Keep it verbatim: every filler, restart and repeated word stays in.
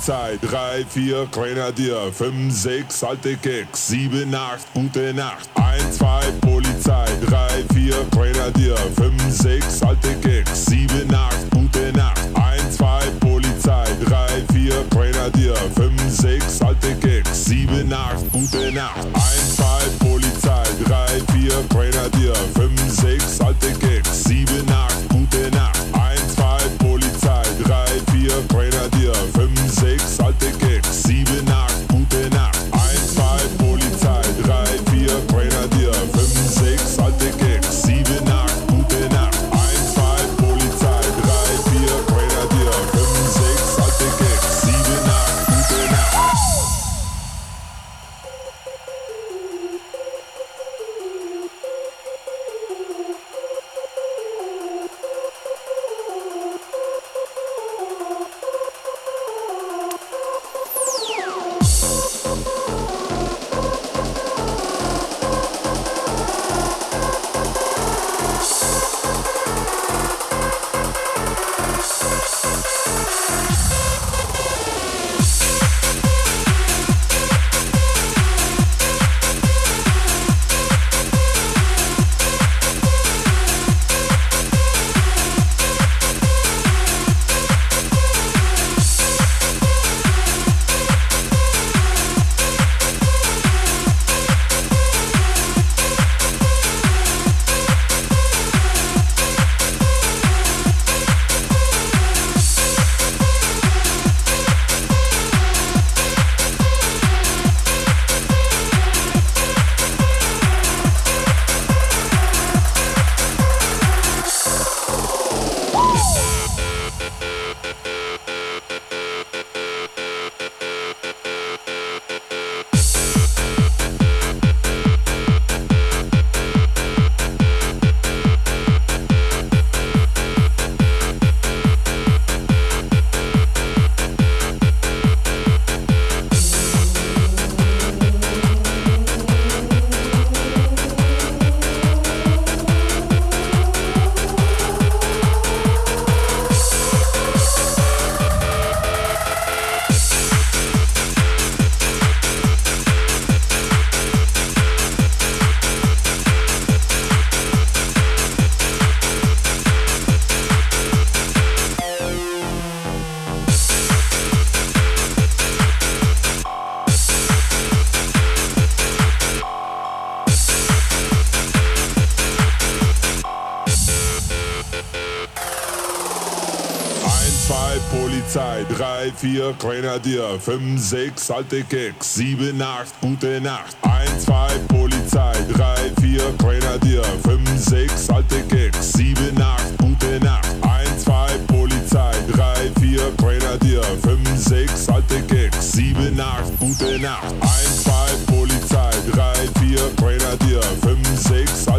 Polizei, drei, vier, Grenadier, fünf, sechs, alte Keks, sieben, acht, gute Nacht. eins, zwei, Polizei, drei, vier, Grenadier, fünf, sechs, alte Keks, sieben, acht, gute Nacht. eins, zwei, Polizei, drei, vier, Grenadier, fünf, sechs, alte Keks, sieben, acht, gute Nacht. eins, zwei, Polizei, drei, vier, Grenadier, fünf, sechs, alte Keks, sieben, acht, gute Nacht. eins, zwei, Polizei, drei, vier, Grenadier, fünf, sechs, alte Keks, sieben, acht, gute Nacht. eins, zwei, Polizei, drei, vier, Grenadier, fünf, sechs, alte Keks, sieben, acht, gute Nacht. eins, zwei, Polizei, drei, vier, Grenadier, fünf, sechs, alte Keks, sieben, acht, gute Nacht. Polizei, drei, vier, Grenadier, fünf, sechs, alte Keks, sieben, acht, gute Nacht. eins, zwei, Polizei, drei, vier, Grenadier, fünf, sechs, alte Keks, sieben, acht, gute Nacht. eins, zwei, Polizei, drei, vier, Grenadier, fünf, sechs, alte Keks, sieben, acht, gute Nacht. eins, zwei, Polizei, drei, vier, Grenadier, fünf, sechs,